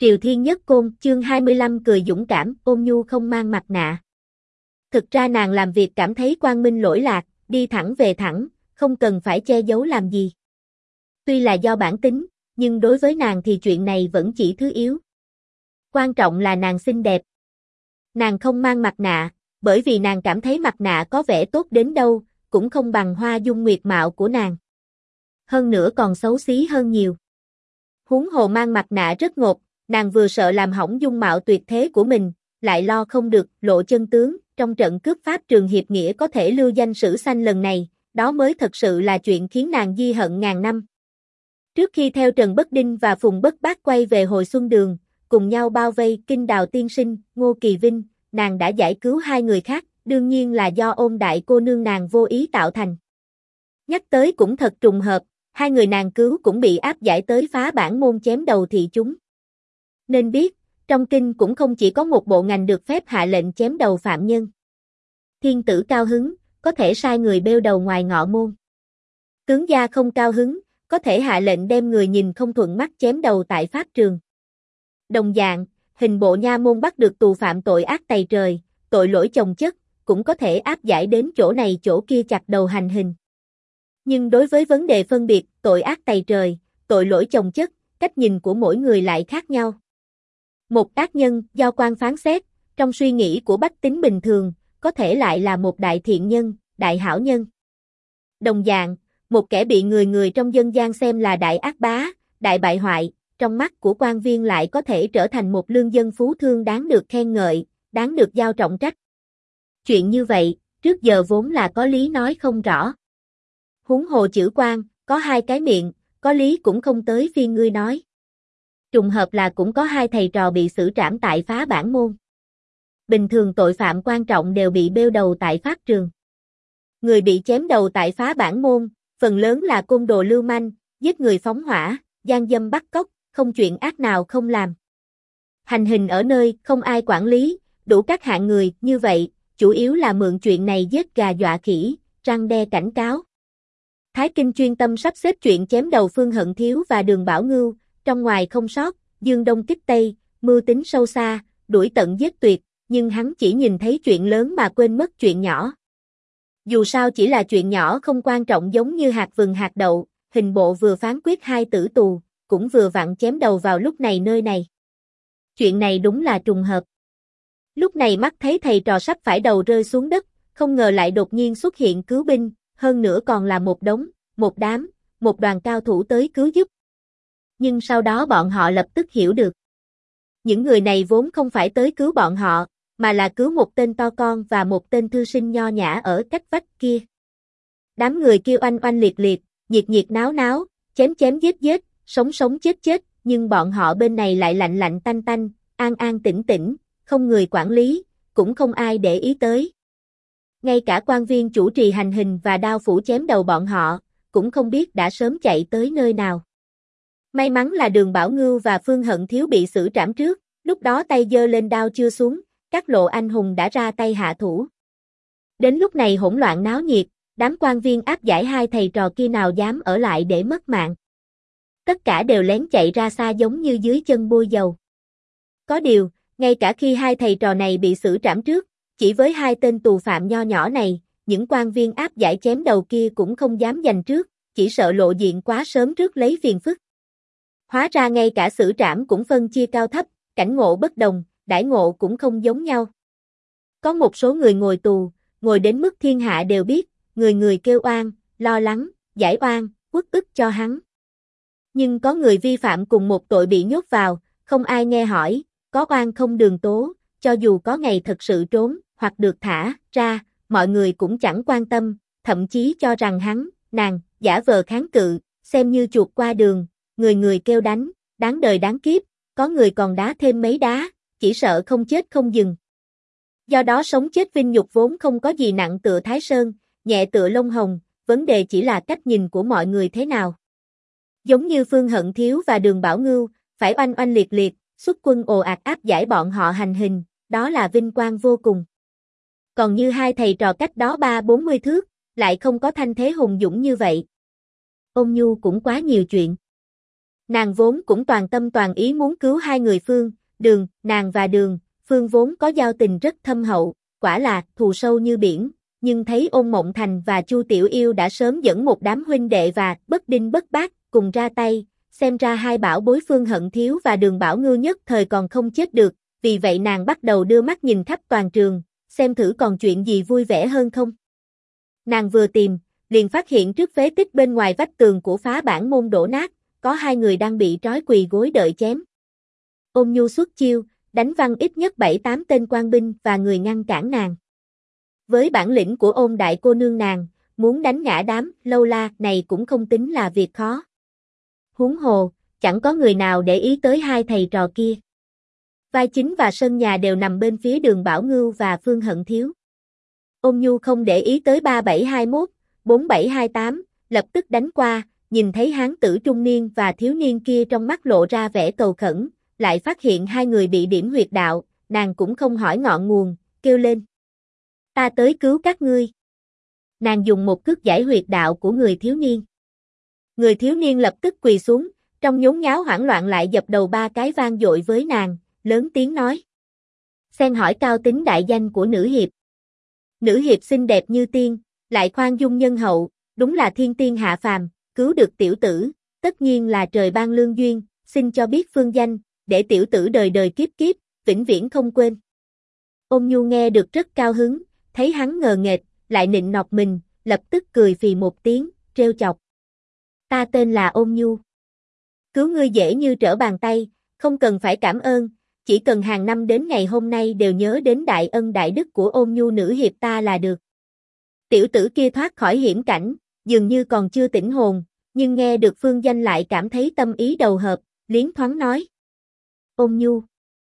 Triều Thiên Nhất Côn, chương 25 cười dũng cảm, Ôn Nhu không mang mặt nạ. Thực ra nàng làm việc cảm thấy quang minh lỗi lạc, đi thẳng về thẳng, không cần phải che giấu làm gì. Tuy là do bản tính, nhưng đối với nàng thì chuyện này vẫn chỉ thứ yếu. Quan trọng là nàng xinh đẹp. Nàng không mang mặt nạ, bởi vì nàng cảm thấy mặt nạ có vẻ tốt đến đâu, cũng không bằng hoa dung nguyệt mạo của nàng. Hơn nữa còn xấu xí hơn nhiều. Huống hồ mang mặt nạ rất ngột, nàng vừa sợ làm hỏng dung mạo tuyệt thế của mình, lại lo không được lộ chân tướng, trong trận cướp Pháp Trường Hiệp Nghĩa có thể lưu danh sử xanh lần này, đó mới thật sự là chuyện khiến nàng ghi hận ngàn năm. Trước khi theo Trần Bất Đinh và Phùng Bất Bác quay về Hồi Xuân Đường, cùng nhau bao vây Kinh Đào Tiên Sinh, Ngô Kỳ Vinh, nàng đã giải cứu hai người khác, đương nhiên là do Ôn đại cô nương nàng vô ý tạo thành. Nhắc tới cũng thật trùng hợp, hai người nàng cứu cũng bị áp giải tới phá bản môn chém đầu thị chúng. Nên biết, trong kinh cũng không chỉ có một bộ ngành được phép hạ lệnh chém đầu phạm nhân. Thiên tử cao hứng, có thể sai người bêu đầu ngoài ngọ môn. Tướng gia không cao hứng, có thể hạ lệnh đem người nhìn không thuận mắt chém đầu tại pháp trường. Đồng dạng, hình bộ nha môn bắt được tù phạm tội ác tày trời, tội lỗi chồng chất, cũng có thể áp giải đến chỗ này chỗ kia chặt đầu hành hình. Nhưng đối với vấn đề phân biệt tội ác tày trời, tội lỗi chồng chất, cách nhìn của mỗi người lại khác nhau. Một ác nhân do quan phán xét, trong suy nghĩ của bách tính bình thường, có thể lại là một đại thiện nhân, đại hảo nhân. Đồng dạng, một kẻ bị người trong dân gian xem là đại ác bá, đại bại hoại, trong mắt của quan viên lại có thể trở thành một lương dân phú thương đáng được khen ngợi, đáng được giao trọng trách. Chuyện như vậy, trước giờ vốn là có lý nói không rõ. Huống hồ chữ quan, có hai cái miệng, có lý cũng không tới phiên ngươi nói. Trùng hợp là cũng có hai thầy trò bị xử trảm tại phá bản môn. Bình thường tội phạm quan trọng đều bị bêu đầu tại pháp trường. Người bị chém đầu tại phá bản môn, phần lớn là côn đồ lưu manh, giết người phóng hỏa, gian dâm bắt cóc, không chuyện ác nào không làm. Hành hình ở nơi không ai quản lý, đủ các hạng người, như vậy, chủ yếu là mượn chuyện này giết gà dọa khỉ, răn đe cảnh cáo. Thái Kinh chuyên tâm sắp xếp chuyện chém đầu Phương Hận Thiếu và Đường Bảo Ngưu, trong ngoài không sót, dương đông kích tây, mưu tính sâu xa, đuổi tận giết tuyệt, nhưng hắn chỉ nhìn thấy chuyện lớn mà quên mất chuyện nhỏ. Dù sao chỉ là chuyện nhỏ không quan trọng giống như hạt vừng hạt đậu, hình bộ vừa phán quyết 2 tử tù, cũng vừa vặn chém đầu vào lúc này nơi này. Chuyện này đúng là trùng hợp. Lúc này mắt thấy thầy trò sắp phải đầu rơi xuống đất, không ngờ lại đột nhiên xuất hiện cứu binh, hơn nữa còn là một đống, một đám, một đoàn cao thủ tới cứu giúp. Nhưng sau đó bọn họ lập tức hiểu được. Những người này vốn không phải tới cứu bọn họ, mà là cứu một tên to con và một tên thư sinh nho nhã ở cách vách kia. Đám người kêu oanh oanh liệt liệt, nhiệt nhiệt náo náo, chém chém giết giết, sống sống chết chết, nhưng bọn họ bên này lại lạnh lạnh tanh tanh, an an tĩnh tĩnh, không người quản lý, cũng không ai để ý tới. Ngay cả quan viên chủ trì hành hình và đao phủ chém đầu bọn họ, cũng không biết đã sớm chạy tới nơi nào. May mắn là Đường Bảo Ngưu và Phương Hận Thiếu bị xử trảm trước, lúc đó tay giơ lên đao chưa xuống, các lộ anh hùng đã ra tay hạ thủ. Đến lúc này hỗn loạn náo nhiệt, đám quan viên áp giải hai thầy trò kia nào dám ở lại để mất mạng. Tất cả đều lén chạy ra xa giống như dưới chân bôi dầu. Có điều, ngay cả khi hai thầy trò này bị xử trảm trước, chỉ với hai tên tù phạm nho nhỏ này, những quan viên áp giải chém đầu kia cũng không dám giành trước, chỉ sợ lộ diện quá sớm trước lấy phiền phức. Hóa ra ngay cả xử trảm cũng phân chia cao thấp, cảnh ngộ bất đồng, đãi ngộ cũng không giống nhau. Có một số người ngồi tù, ngồi đến mức thiên hạ đều biết, người người kêu oan, lo lắng, giải oan, uất ức cho hắn. Nhưng có người vi phạm cùng một tội bị nhốt vào, không ai nghe hỏi, có oan không đường tố, cho dù có ngày thật sự trốn, hoặc được thả ra, mọi người cũng chẳng quan tâm, thậm chí cho rằng hắn, nàng, giả vờ kháng cự, xem như chuột qua đường, người người kêu đánh, đáng đời đáng kiếp, có người còn đá thêm mấy đá, chỉ sợ không chết không dừng. Do đó sống chết vinh nhục vốn không có gì nặng tựa Thái Sơn, nhẹ tựa lông hồng, vấn đề chỉ là cách nhìn của mọi người thế nào. Giống như Phương Hận Thiếu và Đường Bảo Ngưu, phải oanh oanh liệt liệt, xuất quân ồ ạt áp giải bọn họ hành hình, đó là vinh quang vô cùng. Còn như hai thầy trò cách đó 30-40 thước, lại không có thanh thế hùng dũng như vậy. Ôn Nhu cũng quá nhiều chuyện. Nàng vốn cũng toàn tâm toàn ý muốn cứu hai người nàng và Phương vốn có giao tình rất thâm hậu, quả là thù sâu như biển, nhưng thấy Ôn Mộng Thành và Chu Tiểu Yêu đã sớm dẫn một đám huynh đệ và bất đinh bất bát cùng ra tay, xem ra hai bảo bối Phương Hận Thiếu và Bảo Ngưu nhất thời còn không chết được, vì vậy nàng bắt đầu đưa mắt nhìn khắp toàn trường, xem thử còn chuyện gì vui vẻ hơn không. Nàng vừa tìm, liền phát hiện trước phế tích bên ngoài vách tường của phá bản môn đổ nát, có hai người đang bị trói quỳ gối đợi chém. Ôn Nhu xuất chiêu, đánh văng ít nhất 7-8 tên quan binh và người ngăn cản nàng. Với bản lĩnh của Ôn đại cô nương nàng, muốn đánh ngã đám lâu la này cũng không tính là việc khó. Huống hồ, chẳng có người nào để ý tới hai thầy trò kia. Vai chính và sân nhà đều nằm bên phía Bảo Ngưu và Phương Hận Thiếu. Ôn Nhu không để ý tới 3721, 4728, lập tức đánh qua, nhìn thấy hán tử trung niên và thiếu niên kia trong mắt lộ ra vẻ cầu khẩn, lại phát hiện hai người bị điểm huyệt đạo, nàng cũng không hỏi ngọn nguồn, kêu lên. Ta tới cứu các ngươi. Nàng dùng một cước giải huyệt đạo của người thiếu niên. Người thiếu niên lập tức quỳ xuống, trong nhốn nháo hoảng loạn lại dập đầu 3 cái vang dội với nàng, lớn tiếng nói. Xen hỏi cao tính đại danh của nữ hiệp. Nữ hiệp xinh đẹp như tiên, lại khoan dung nhân hậu, đúng là thiên tiên hạ phàm, cứu được tiểu tử, tất nhiên là trời ban lương duyên, xin cho biết phương danh, để tiểu tử đời đời kiếp kiếp, vĩnh viễn không quên. Ôn Nhu nghe được rất cao hứng, thấy hắn ngờ nghệch, lại nịnh nọt mình, lập tức cười phì một tiếng, trêu chọc. Ta tên là Ôn Nhu. Cứu ngươi dễ như trở bàn tay, không cần phải cảm ơn, chỉ cần hàng năm đến ngày hôm nay đều nhớ đến đại ân đại đức của Ôn Nhu nữ hiệp ta là được. Tiểu tử kia thoát khỏi hiểm cảnh, dường như còn chưa tỉnh hồn, nhưng nghe được phương danh lại cảm thấy tâm ý đầu hợp, liến thoáng nói. Ôn Nhu.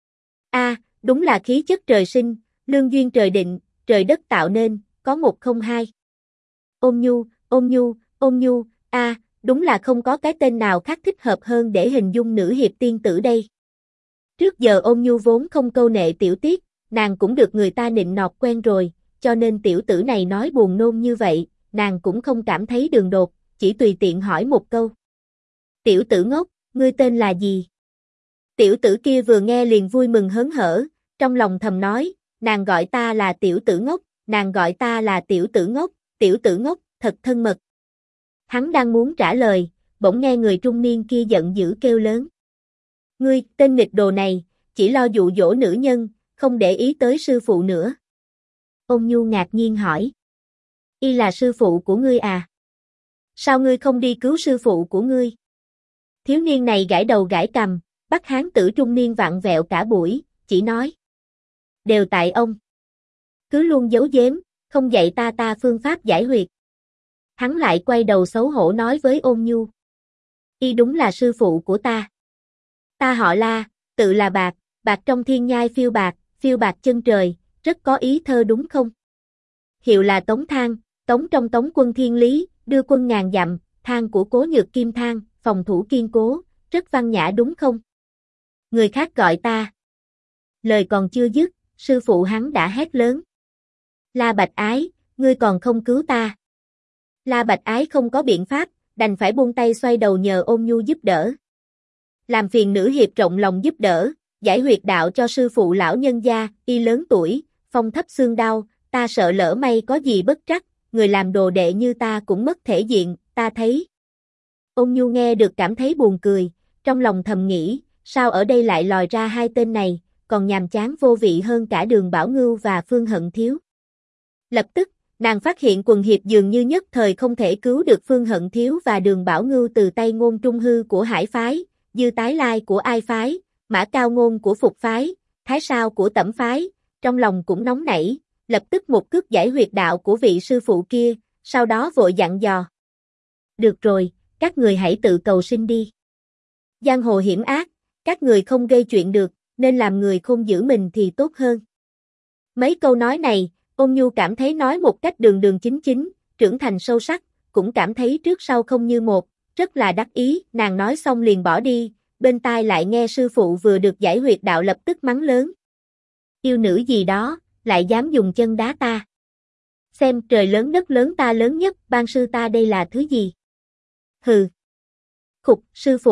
Đúng là khí chất trời sinh, lương duyên trời định, trời đất tạo nên, có một không hai. Ôn Nhu, Ôn Nhu, Ôn Nhu, đúng là không có cái tên nào khác thích hợp hơn để hình dung nữ hiệp tiên tử đây. Trước giờ Ôn Nhu vốn không câu nệ tiểu tiết, nàng cũng được người ta nịnh nọt quen rồi, cho nên tiểu tử này nói buồn nôn như vậy, nàng cũng không cảm thấy đường đột, chỉ tùy tiện hỏi một câu. Tiểu tử ngốc, ngươi tên là gì? Tiểu tử kia vừa nghe liền vui mừng hớn hở, trong lòng thầm nói, nàng gọi ta là tiểu tử ngốc, nàng gọi ta là tiểu tử ngốc, thật thân mật. Hắn đang muốn trả lời, bỗng nghe người trung niên kia giận dữ kêu lớn. Ngươi, tên nghịch đồ này, chỉ lo dụ dỗ nữ nhân, không để ý tới sư phụ nữa. Ôn Nhu ngạc nhiên hỏi. Y là sư phụ của ngươi à? Sao ngươi không đi cứu sư phụ của ngươi? Thiếu niên này gãi đầu gãi cằm, bắt hán tử trung niên vặn vẹo cả buổi, chỉ nói. Đều tại ông. Cứ luôn giấu giếm, không dạy ta phương pháp giải huyệt. Hắn lại quay đầu xấu hổ nói với Ôn Nhu. Y đúng là sư phụ của ta. Ta họ La, tự là bạc, bạc trong thiên nhai phiêu bạc chân trời, rất có ý thơ đúng không? Hiệu là Tống Thang, Tống trong Tống quân thiên lý, đưa quân ngàn dặm, thang của Cố Nhược Kim Thang, phòng thủ kiên cố, rất văn nhã đúng không? Người khác gọi ta. Lời còn chưa dứt, sư phụ hắn đã hét lớn. La Bạch Ái, ngươi còn không cứu ta. La Bạch Ái không có biện pháp, đành phải buông tay xoay đầu nhờ Ôn Nhu giúp đỡ. Làm phiền nữ hiệp rộng lòng giúp đỡ, giải huyệt đạo cho sư phụ lão nhân gia, y lớn tuổi, phong thấp xương đau, ta sợ lỡ may có gì bất trắc, người làm đồ đệ như ta cũng mất thể diện, ta thấy. Ôn Nhu nghe được cảm thấy buồn cười, trong lòng thầm nghĩ, sao ở đây lại lòi ra hai tên này, còn nhàm chán vô vị hơn cả Bảo Ngưu và Phương Hận Thiếu. Lập tức, nàng phát hiện quần hiệp dường như nhất thời không thể cứu được Phương Hận Thiếu và Bảo Ngưu từ tay Ngôn Trung Hư của Hải Phái, Dư Tái Lai của Ai Phái, Mã Cao Ngôn của Phục Phái, Thái Sao của Tẩm Phái, trong lòng cũng nóng nảy, lập tức một cước giải huyệt đạo của vị sư phụ kia, sau đó vội dặn dò. Được rồi, các người hãy tự cầu sinh đi. Giang hồ hiểm ác, các người không gây chuyện được, nên làm người khôn giữ mình thì tốt hơn. Mấy câu nói này, Ôn Nhu cảm thấy nói một cách đường đường chính chính, trưởng thành sâu sắc, cũng cảm thấy trước sau không như một, rất là đắc ý, nàng nói xong liền bỏ đi, bên tai lại nghe sư phụ vừa được giải huyệt đạo lập tức mắng lớn. Yêu nữ gì đó, lại dám dùng chân đá ta. Xem trời lớn đất lớn ta lớn nhất, ban sư ta đây là thứ gì? Hừ. Khục, sư phụ,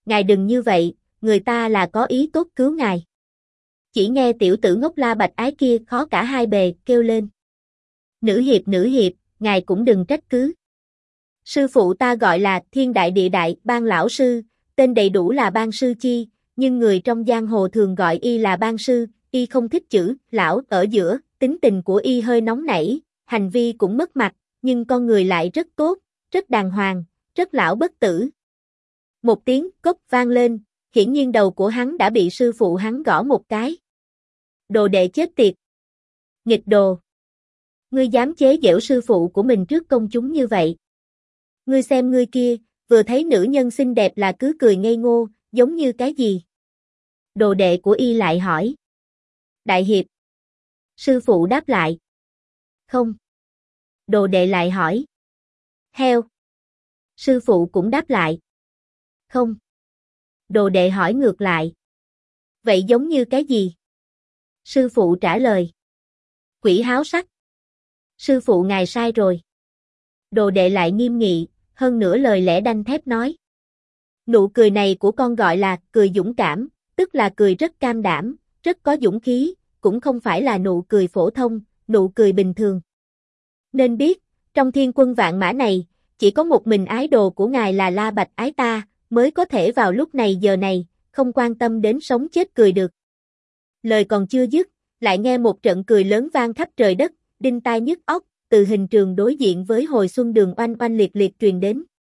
ngài đừng như vậy, người ta là có ý tốt cứu ngài. Chỉ nghe tiểu tử ngốc La Bạch Ái kia khó cả hai bề, kêu lên. Nữ hiệp, ngài cũng đừng trách cứ. Sư phụ ta gọi là Thiên Đại Địa Đại, Ban lão sư, tên đầy đủ là Ban Sư Chi, nhưng người trong giang hồ thường gọi y là Ban Sư, y không thích chữ lão ở giữa, tính tình của y hơi nóng nảy, hành vi cũng mất mặt, nhưng con người lại rất tốt, rất đàng hoàng, rất lão bất tử. Một tiếng cốc vang lên, hiển nhiên đầu của hắn đã bị sư phụ hắn gõ một cái. Đồ đệ chết tiệt. Nghịch đồ. Ngươi dám chế giễu sư phụ của mình trước công chúng như vậy. Ngươi xem ngươi kia, vừa thấy nữ nhân xinh đẹp là cứ cười ngây ngô, giống như cái gì? Đồ đệ của y lại hỏi. Đại hiệp. Sư phụ đáp lại. Không. Đồ đệ lại hỏi. Heo. Sư phụ cũng đáp lại. Không. Đồ đệ hỏi ngược lại. Vậy giống như cái gì? Sư phụ trả lời. Quỷ háo sắc. Sư phụ ngài sai rồi. Đồ đệ lại nghiêm nghị, hơn nữa lời lẽ đanh thép nói. Nụ cười này của con gọi là cười dũng cảm, tức là cười rất cam đảm, rất có dũng khí, cũng không phải là nụ cười phổ thông, nụ cười bình thường. Nên biết, trong thiên quân vạn mã này, chỉ có một mình ái đồ của ngài là La Bạch Ái ta, mới có thể vào lúc này giờ này, không quan tâm đến sống chết cười được. Lời còn chưa dứt, lại nghe một trận cười lớn vang khắp trời đất, đinh tai nhức óc, từ hình trường đối diện với hồi xuân đường oanh oanh liệt liệt truyền đến.